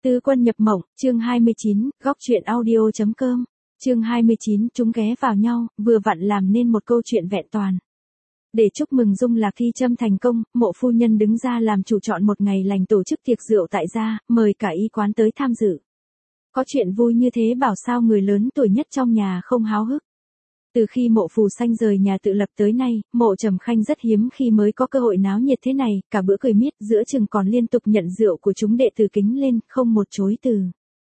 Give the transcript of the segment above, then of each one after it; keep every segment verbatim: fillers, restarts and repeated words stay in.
Tứ quân nhập mộng, chương hai mươi chín, góc truyện audio.com. Chương hai mươi chín, chúng ghé vào nhau, vừa vặn làm nên một câu chuyện vẹn toàn. Để chúc mừng Dung Lạc thi châm thành công, Mộ phu nhân đứng ra làm chủ chọn một ngày lành tổ chức tiệc rượu tại gia, mời cả y quán tới tham dự. Có chuyện vui như thế bảo sao người lớn tuổi nhất trong nhà không háo hức. Từ khi Mộ Phù Sanh rời nhà tự lập tới nay, Mộ Trầm Khanh rất hiếm khi mới có cơ hội náo nhiệt thế này, cả bữa cười miết giữa chừng còn liên tục nhận rượu của chúng đệ tử kính lên, không một chối từ.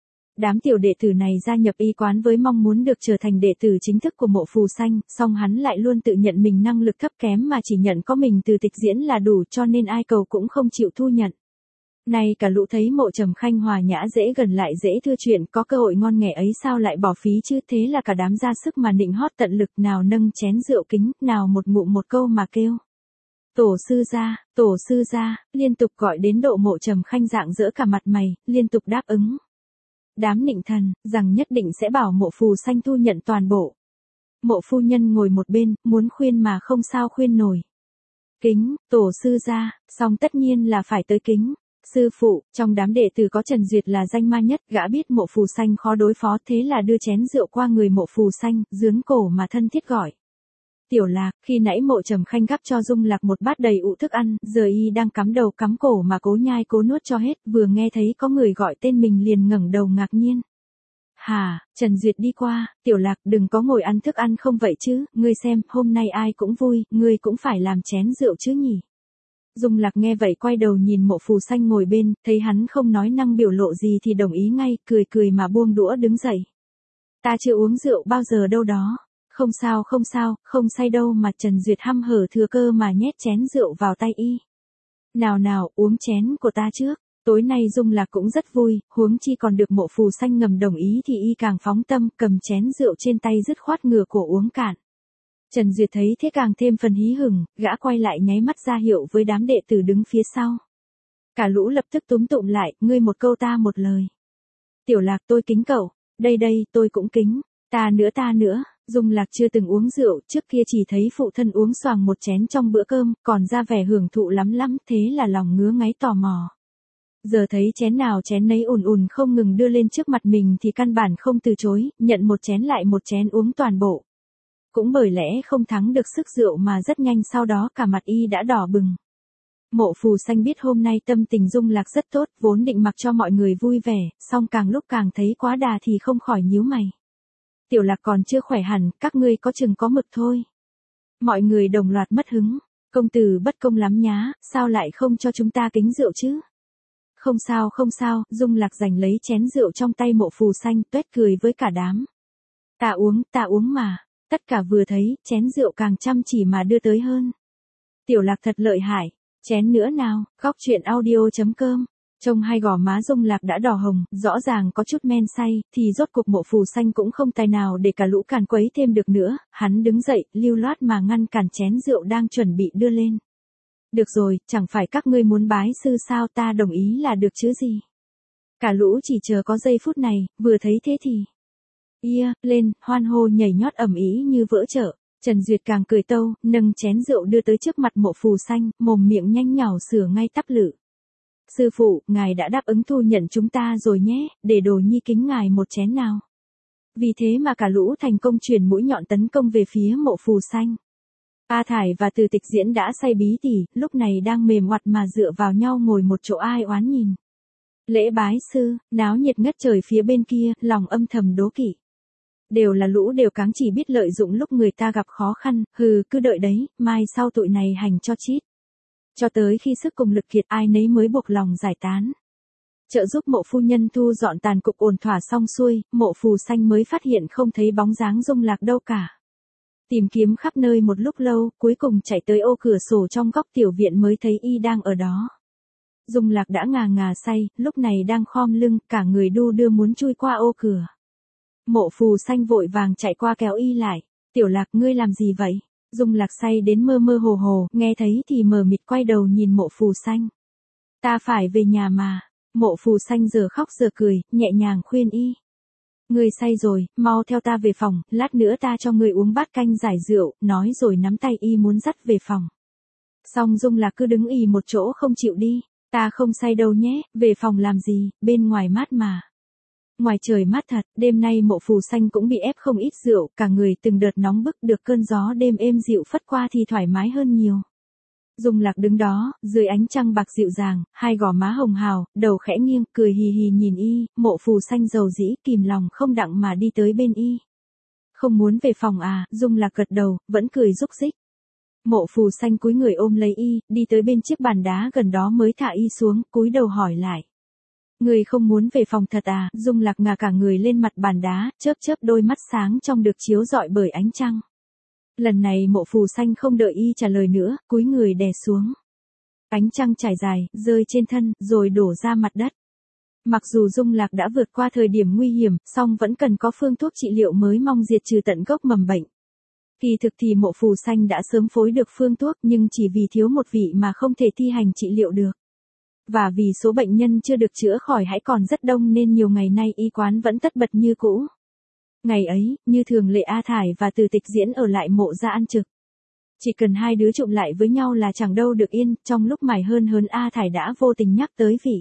Đám tiểu đệ tử này gia nhập y quán với mong muốn được trở thành đệ tử chính thức của Mộ Phù Sanh, song hắn lại luôn tự nhận mình năng lực thấp kém mà chỉ nhận có mình từ tịch diễn là đủ, cho nên ai cầu cũng không chịu thu nhận. Nay cả lũ thấy Mộ Trầm Khanh hòa nhã dễ gần lại dễ thưa chuyện, có cơ hội ngon nghẻ ấy sao lại bỏ phí chứ, thế là cả đám ra sức mà nịnh hót tận lực, nào nâng chén rượu kính, nào một ngụm một câu mà kêu. Tổ sư gia, tổ sư gia, liên tục gọi đến độ Mộ Trầm Khanh rạng rỡ cả mặt mày, liên tục đáp ứng. Đám nịnh thần, rằng nhất định sẽ bảo Mộ Phù Sanh thu nhận toàn bộ. Mộ phu nhân ngồi một bên, muốn khuyên mà không sao khuyên nổi. Kính, tổ sư gia, song tất nhiên là phải tới kính. Sư phụ, trong đám đệ tử có Trần Duyệt là danh ma nhất, gã biết Mộ Phù Sanh khó đối phó, thế là đưa chén rượu qua người Mộ Phù Sanh, dướn cổ mà thân thiết gọi. Tiểu Lạc, khi nãy Mộ Trầm Khanh gắp cho Dung Lạc một bát đầy ụ thức ăn, giờ y đang cắm đầu cắm cổ mà cố nhai cố nuốt cho hết, vừa nghe thấy có người gọi tên mình liền ngẩng đầu ngạc nhiên. Hà, Trần Duyệt đi qua, Tiểu Lạc đừng có ngồi ăn thức ăn không vậy chứ, ngươi xem, hôm nay ai cũng vui, ngươi cũng phải làm chén rượu chứ nhỉ. Dung Lạc nghe vậy quay đầu nhìn Mộ Phù Sanh ngồi bên, thấy hắn không nói năng biểu lộ gì thì đồng ý ngay, cười cười mà buông đũa đứng dậy. Ta chưa uống rượu bao giờ đâu đó. Không sao không sao, không say đâu mà. Trần Duyệt hăm hở thừa cơ mà nhét chén rượu vào tay y. Nào nào, uống chén của ta trước. Tối nay Dung Lạc cũng rất vui, huống chi còn được Mộ Phù Sanh ngầm đồng ý thì y càng phóng tâm, cầm chén rượu trên tay dứt khoát ngửa cổ uống cạn. Trần Duyệt thấy thế càng thêm phần hí hửng, gã quay lại nháy mắt ra hiệu với đám đệ tử đứng phía sau. Cả lũ lập tức túm tụm lại, ngươi một câu ta một lời. Tiểu Lạc tôi kính cậu, đây đây tôi cũng kính, ta nữa ta nữa. Dung Lạc chưa từng uống rượu, trước kia chỉ thấy phụ thân uống xoàng một chén trong bữa cơm, còn ra vẻ hưởng thụ lắm lắm, thế là lòng ngứa ngáy tò mò. Giờ thấy chén nào chén nấy ùn ùn không ngừng đưa lên trước mặt mình thì căn bản không từ chối, nhận một chén lại một chén uống toàn bộ. Cũng bởi lẽ không thắng được sức rượu mà rất nhanh sau đó cả mặt y đã đỏ bừng. Mộ Phù Sanh biết hôm nay tâm tình Dung Lạc rất tốt, vốn định mặc cho mọi người vui vẻ, song càng lúc càng thấy quá đà thì không khỏi nhíu mày. Tiểu Lạc còn chưa khỏe hẳn, các ngươi có chừng có mực thôi. Mọi người đồng loạt mất hứng, công tử bất công lắm nhá, sao lại không cho chúng ta kính rượu chứ? Không sao không sao, Dung Lạc giành lấy chén rượu trong tay Mộ Phù Sanh, tuét cười với cả đám. Ta uống, ta uống mà. Tất cả vừa thấy, chén rượu càng chăm chỉ mà đưa tới hơn. Tiểu Lạc thật lợi hại, chén nữa nào, góc truyện audio.com. Trông hai gò má Dung Lạc đã đỏ hồng, rõ ràng có chút men say, thì rốt cuộc Mộ Phù Sanh cũng không tài nào để cả lũ càn quấy thêm được nữa, hắn đứng dậy, lưu loát mà ngăn cản chén rượu đang chuẩn bị đưa lên. Được rồi, chẳng phải các ngươi muốn bái sư sao, ta đồng ý là được chứ gì. Cả lũ chỉ chờ có giây phút này, vừa thấy thế thì ia, lên, hoan hô nhảy nhót ầm ĩ như vỡ chợ. Trần Duyệt càng cười tâu, nâng chén rượu đưa tới trước mặt Mộ Phù Sanh, mồm miệng nhanh nhảu sửa ngay tắp lự. Sư phụ, ngài đã đáp ứng thu nhận chúng ta rồi nhé, để đồ nhi kính ngài một chén nào. Vì thế mà cả lũ thành công chuyển mũi nhọn tấn công về phía Mộ Phù Sanh. A Thải và Từ Tịch Diễn đã say bí tỉ, lúc này đang mềm oặt mà dựa vào nhau ngồi một chỗ ai oán nhìn. Lễ bái sư, náo nhiệt ngất trời phía bên kia, lòng âm thầm đố kỵ. Đều là lũ đều cáng chỉ biết lợi dụng lúc người ta gặp khó khăn, hừ, cứ đợi đấy, mai sau tụi này hành cho chít. Cho tới khi sức cùng lực kiệt ai nấy mới buộc lòng giải tán. Trợ giúp Mộ phu nhân thu dọn tàn cục ổn thỏa xong xuôi, Mộ Phù Sanh mới phát hiện không thấy bóng dáng Dung Lạc đâu cả. Tìm kiếm khắp nơi một lúc lâu, cuối cùng chạy tới ô cửa sổ trong góc tiểu viện mới thấy y đang ở đó. Dung Lạc đã ngà ngà say, lúc này đang khom lưng, cả người đu đưa muốn chui qua ô cửa. Mộ Phù Sanh vội vàng chạy qua kéo y lại. Tiểu Lạc ngươi làm gì vậy? Dung Lạc say đến mơ mơ hồ hồ, nghe thấy thì mờ mịt quay đầu nhìn Mộ Phù Sanh. Ta phải về nhà mà. Mộ Phù Sanh giờ khóc giờ cười, nhẹ nhàng khuyên y. Ngươi say rồi, mau theo ta về phòng, lát nữa ta cho ngươi uống bát canh giải rượu, nói rồi nắm tay y muốn dắt về phòng. Song Dung Lạc cứ đứng ì một chỗ không chịu đi. Ta không say đâu nhé, về phòng làm gì, bên ngoài mát mà. Ngoài trời mát thật, đêm nay Mộ Phù Sanh cũng bị ép không ít rượu, cả người từng đợt nóng bức được cơn gió đêm êm dịu phất qua thì thoải mái hơn nhiều. Dung Lạc đứng đó, dưới ánh trăng bạc dịu dàng, hai gò má hồng hào, đầu khẽ nghiêng, cười hì hì nhìn y, Mộ Phù Sanh dầu dĩ, kìm lòng không đặng mà đi tới bên y. Không muốn về phòng à, Dung Lạc gật đầu, vẫn cười rúc rích. Mộ Phù Sanh cúi người ôm lấy y, đi tới bên chiếc bàn đá gần đó mới thả y xuống, cúi đầu hỏi lại. Người không muốn về phòng thật à, Dung Lạc ngả cả người lên mặt bàn đá, chớp chớp đôi mắt sáng trong được chiếu rọi bởi ánh trăng. Lần này Mộ Phù Sanh không đợi y trả lời nữa, cúi người đè xuống. Ánh trăng trải dài, rơi trên thân, rồi đổ ra mặt đất. Mặc dù Dung Lạc đã vượt qua thời điểm nguy hiểm, song vẫn cần có phương thuốc trị liệu mới mong diệt trừ tận gốc mầm bệnh. Kỳ thực thì Mộ Phù Sanh đã sớm phối được phương thuốc nhưng chỉ vì thiếu một vị mà không thể thi hành trị liệu được. Và vì số bệnh nhân chưa được chữa khỏi hãy còn rất đông nên nhiều ngày nay y quán vẫn tất bật như cũ. Ngày ấy, như thường lệ A Thải và Từ Tịch Diễn ở lại mộ ra ăn trực. Chỉ cần hai đứa trụm lại với nhau là chẳng đâu được yên, trong lúc mải hơn hớn A Thải đã vô tình nhắc tới vị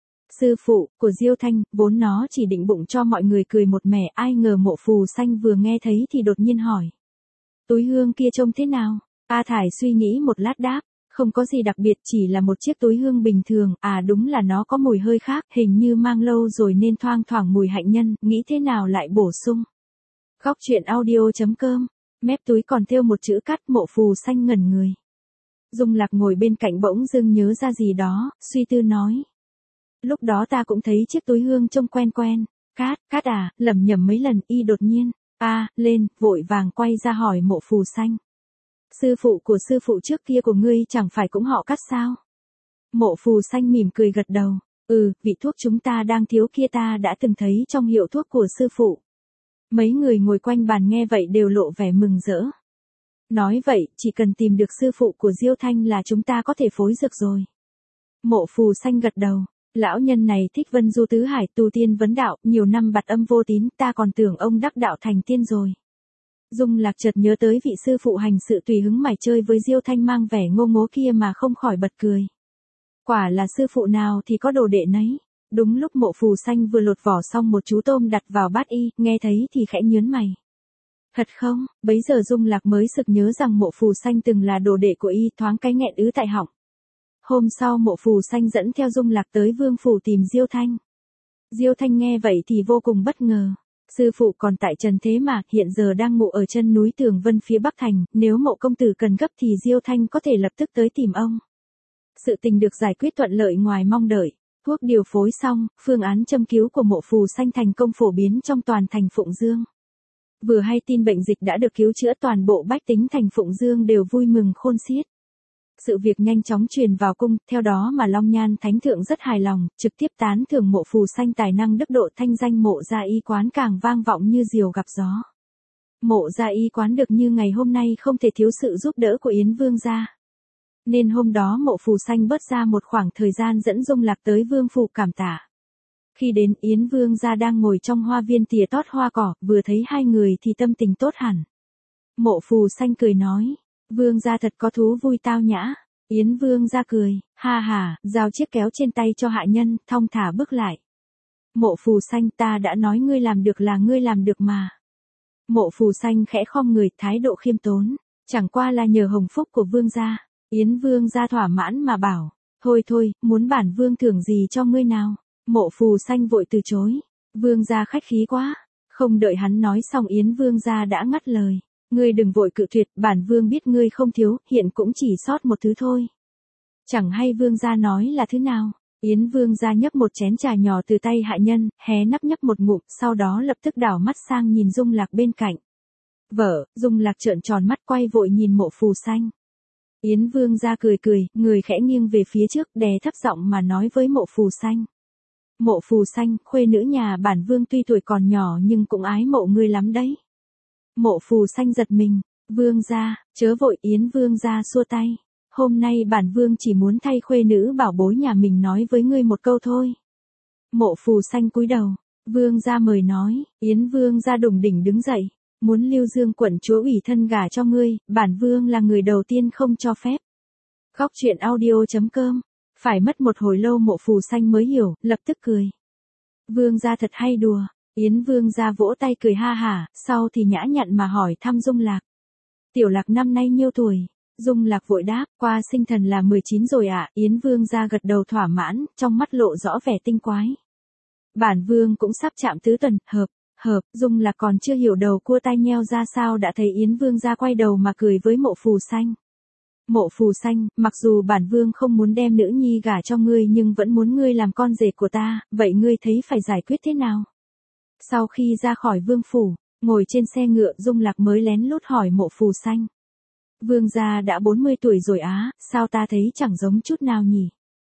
sư phụ của Diêu Thanh, vốn nó chỉ định bụng cho mọi người cười một mẻ, ai ngờ Mộ Phù Sanh vừa nghe thấy thì đột nhiên hỏi. Túi hương kia trông thế nào? A Thải suy nghĩ một lát đáp, không có gì đặc biệt, chỉ là một chiếc túi hương bình thường, à đúng là nó có mùi hơi khác, hình như mang lâu rồi nên thoang thoảng mùi hạnh nhân, nghĩ thế nào lại bổ sung. Góc truyện audio chấm com, mép túi còn thêu một chữ cắt. Mộ Phù Sanh ngẩn người. Dung Lạc ngồi bên cạnh bỗng dưng nhớ ra gì đó, suy tư nói. Lúc đó ta cũng thấy chiếc túi hương trông quen quen, cát, cát à, lẩm nhẩm mấy lần, y đột nhiên, a lên, vội vàng quay ra hỏi Mộ Phù Sanh. Sư phụ của sư phụ trước kia của ngươi chẳng phải cũng họ Cát sao? Mộ Phù Sanh mỉm cười gật đầu, ừ, vị thuốc chúng ta đang thiếu kia ta đã từng thấy trong hiệu thuốc của sư phụ. Mấy người ngồi quanh bàn nghe vậy đều lộ vẻ mừng rỡ. Nói vậy, chỉ cần tìm được sư phụ của Diêu Thanh là chúng ta có thể phối dược rồi. Mộ Phù Sanh gật đầu, lão nhân này thích Vân Du Tứ Hải, tu tiên vấn đạo, nhiều năm bặt âm vô tín, ta còn tưởng ông đắc đạo thành tiên rồi. Dung Lạc chợt nhớ tới vị sư phụ hành sự tùy hứng mải chơi với Diêu Thanh mang vẻ ngô ngố kia mà không khỏi bật cười. Quả là sư phụ nào thì có đồ đệ nấy. Đúng lúc Mộ Phù Sanh vừa lột vỏ xong một chú tôm đặt vào bát y, nghe thấy thì khẽ nhớn mày. Thật không? Bấy giờ Dung Lạc mới sực nhớ rằng Mộ Phù Sanh từng là đồ đệ của y, thoáng cái nghẹn ứ tại họng. Hôm sau Mộ Phù Sanh dẫn theo Dung Lạc tới Vương phủ tìm Diêu Thanh. Diêu Thanh nghe vậy thì vô cùng bất ngờ. Sư phụ còn tại trần thế mà, hiện giờ đang ngụ ở chân núi Tường Vân phía Bắc Thành, nếu Mộ công tử cần gấp thì Diêu Thanh có thể lập tức tới tìm ông. Sự tình được giải quyết thuận lợi ngoài mong đợi. Thuốc điều phối xong, phương án châm cứu của Mộ Phù Sanh thành công phổ biến trong toàn thành Phụng Dương. Vừa hay tin bệnh dịch đã được cứu chữa, toàn bộ bách tính thành Phụng Dương đều vui mừng khôn xiết. Sự việc nhanh chóng truyền vào cung, theo đó mà Long Nhan Thánh Thượng rất hài lòng, trực tiếp tán thưởng Mộ Phù Sanh tài năng đức độ, thanh danh Mộ gia y quán càng vang vọng như diều gặp gió. Mộ gia y quán được như ngày hôm nay không thể thiếu sự giúp đỡ của Yến Vương gia. Nên hôm đó Mộ Phù Sanh bớt ra một khoảng thời gian dẫn Dung Lạc tới Vương phủ cảm tạ. Khi đến, Yến Vương gia đang ngồi trong hoa viên tỉa tót hoa cỏ, vừa thấy hai người thì tâm tình tốt hẳn. Mộ Phù Sanh cười nói, Vương gia thật có thú vui tao nhã. Yến Vương gia cười, ha ha, giao chiếc kéo trên tay cho hạ nhân, thong thả bước lại. Mộ Phù Sanh, ta đã nói ngươi làm được là ngươi làm được mà. Mộ Phù Sanh khẽ khom người, thái độ khiêm tốn, chẳng qua là nhờ hồng phúc của Vương gia. Yến Vương gia thỏa mãn mà bảo, thôi thôi, muốn bản Vương thưởng gì cho ngươi nào. Mộ Phù Sanh vội từ chối, Vương gia khách khí quá. Không đợi hắn nói xong Yến Vương gia đã ngắt lời, ngươi đừng vội cự tuyệt, bản Vương biết ngươi không thiếu, hiện cũng chỉ sót một thứ thôi. Chẳng hay Vương gia nói là thứ nào. Yến Vương gia nhấp một chén trà nhỏ từ tay hạ nhân, hé nắp nhấp một ngụm, sau đó lập tức đảo mắt sang nhìn Dung Lạc bên cạnh. Vợ, Dung Lạc trợn tròn mắt quay vội nhìn Mộ Phù Sanh. Yến Vương gia cười cười, người khẽ nghiêng về phía trước, đè thấp giọng mà nói với Mộ Phù Sanh. Mộ Phù Sanh, khuê nữ nhà bản Vương tuy tuổi còn nhỏ nhưng cũng ái mộ ngươi lắm đấy. Mộ Phù Sanh giật mình, Vương gia, chớ vội. Yến Vương gia xua tay. Hôm nay bản Vương chỉ muốn thay khuê nữ bảo bối nhà mình nói với ngươi một câu thôi. Mộ Phù Sanh cúi đầu, Vương gia mời nói. Yến Vương gia đùng đỉnh đứng dậy, muốn Lưu Dương quận chúa ủy thân gả cho ngươi, bản Vương là người đầu tiên không cho phép. Góc truyện audio chấm com Phải mất một hồi lâu Mộ Phù Xanh mới hiểu, lập tức cười. Vương gia thật hay đùa. Yến Vương gia vỗ tay cười ha hả, sau thì nhã nhặn mà hỏi thăm Dung Lạc. Tiểu Lạc năm nay nhiêu tuổi? Dung Lạc vội đáp, qua sinh thần là mười chín rồi ạ. À? Yến Vương gia gật đầu thỏa mãn, trong mắt lộ rõ vẻ tinh quái. Bản Vương cũng sắp chạm tứ tuần, hợp, hợp. Dung Lạc còn chưa hiểu đầu cua tai nheo ra sao đã thấy Yến Vương gia quay đầu mà cười với Mộ Phù Xanh. Mộ Phù Xanh, mặc dù bản Vương không muốn đem nữ nhi gả cho ngươi nhưng vẫn muốn ngươi làm con rể của ta, vậy ngươi thấy phải giải quyết thế nào? Sau khi ra khỏi vương phủ, ngồi trên xe ngựa Dung Lạc mới lén lút hỏi Mộ Phù Xanh. Vương gia đã bốn mươi tuổi rồi á, sao ta thấy chẳng giống chút nào nhỉ?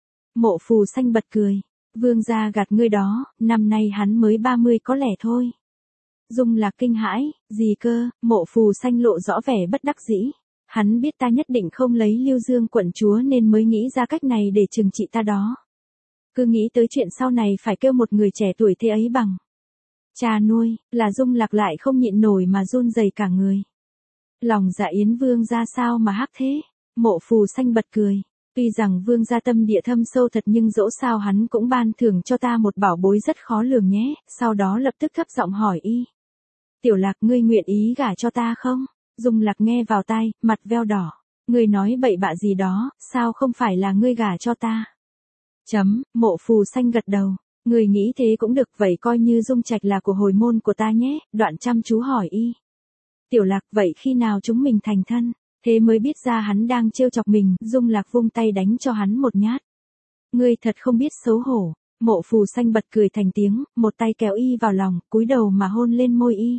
Mộ Phù Xanh bật cười. Vương gia gạt ngươi đó, năm nay hắn mới ba mươi có lẽ thôi. Dung Lạc kinh hãi, gì cơ? Mộ Phù Xanh lộ rõ vẻ bất đắc dĩ. Hắn biết ta nhất định không lấy Lưu Dương quận chúa nên mới nghĩ ra cách này để trừng trị ta đó. Cứ nghĩ tới chuyện sau này phải kêu một người trẻ tuổi thế ấy bằng cha nuôi, là Dung Lạc lại không nhịn nổi mà run rẩy cả người. Lòng dạ Yến Vương ra sao mà hắc thế? Mộ Phù Xanh bật cười. Tuy rằng Vương gia tâm địa thâm sâu thật nhưng dẫu sao hắn cũng ban thưởng cho ta một bảo bối rất khó lường nhé. Sau đó lập tức thấp giọng hỏi y. Tiểu Lạc ngươi nguyện ý gả cho ta không? Dung Lạc nghe vào tai, mặt veo đỏ. Ngươi nói bậy bạ gì đó, sao không phải là ngươi gả cho ta? Chấm, Mộ Phù Xanh gật đầu. Ngươi nghĩ thế cũng được, vậy coi như Dung Trạch là của hồi môn của ta nhé. Đoạn chăm chú hỏi y. Tiểu Lạc vậy khi nào chúng mình thành thân? Thế mới biết ra hắn đang trêu chọc mình. Dung Lạc vung tay đánh cho hắn một nhát. Ngươi thật không biết xấu hổ. Mộ Phù Xanh bật cười thành tiếng, một tay kéo y vào lòng, cúi đầu mà hôn lên môi y.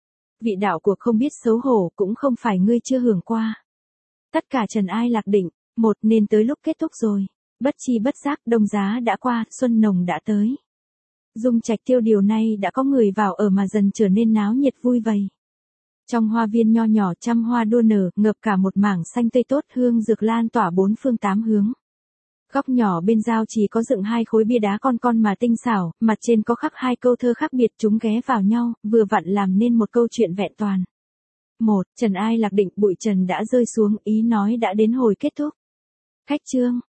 Vị đạo của không biết xấu hổ cũng không phải ngươi chưa hưởng qua. Tất cả trần ai lạc định, một nên tới lúc kết thúc rồi. Bất chi bất giác đông giá đã qua, xuân nồng đã tới. Dung Trạch tiêu điều nay đã có người vào ở mà dần trở nên náo nhiệt vui vầy. Trong hoa viên nho nhỏ trăm hoa đua nở, ngập cả một mảng xanh tươi tốt, hương dược lan tỏa bốn phương tám hướng. Góc nhỏ bên giao chỉ có dựng hai khối bia đá con con mà tinh xảo, mặt trên có khắc hai câu thơ khác biệt, chúng ghé vào nhau, vừa vặn làm nên một câu chuyện vẹn toàn. Một, trần ai lạc định, bụi trần đã rơi xuống, ý nói đã đến hồi kết thúc. Khách chương.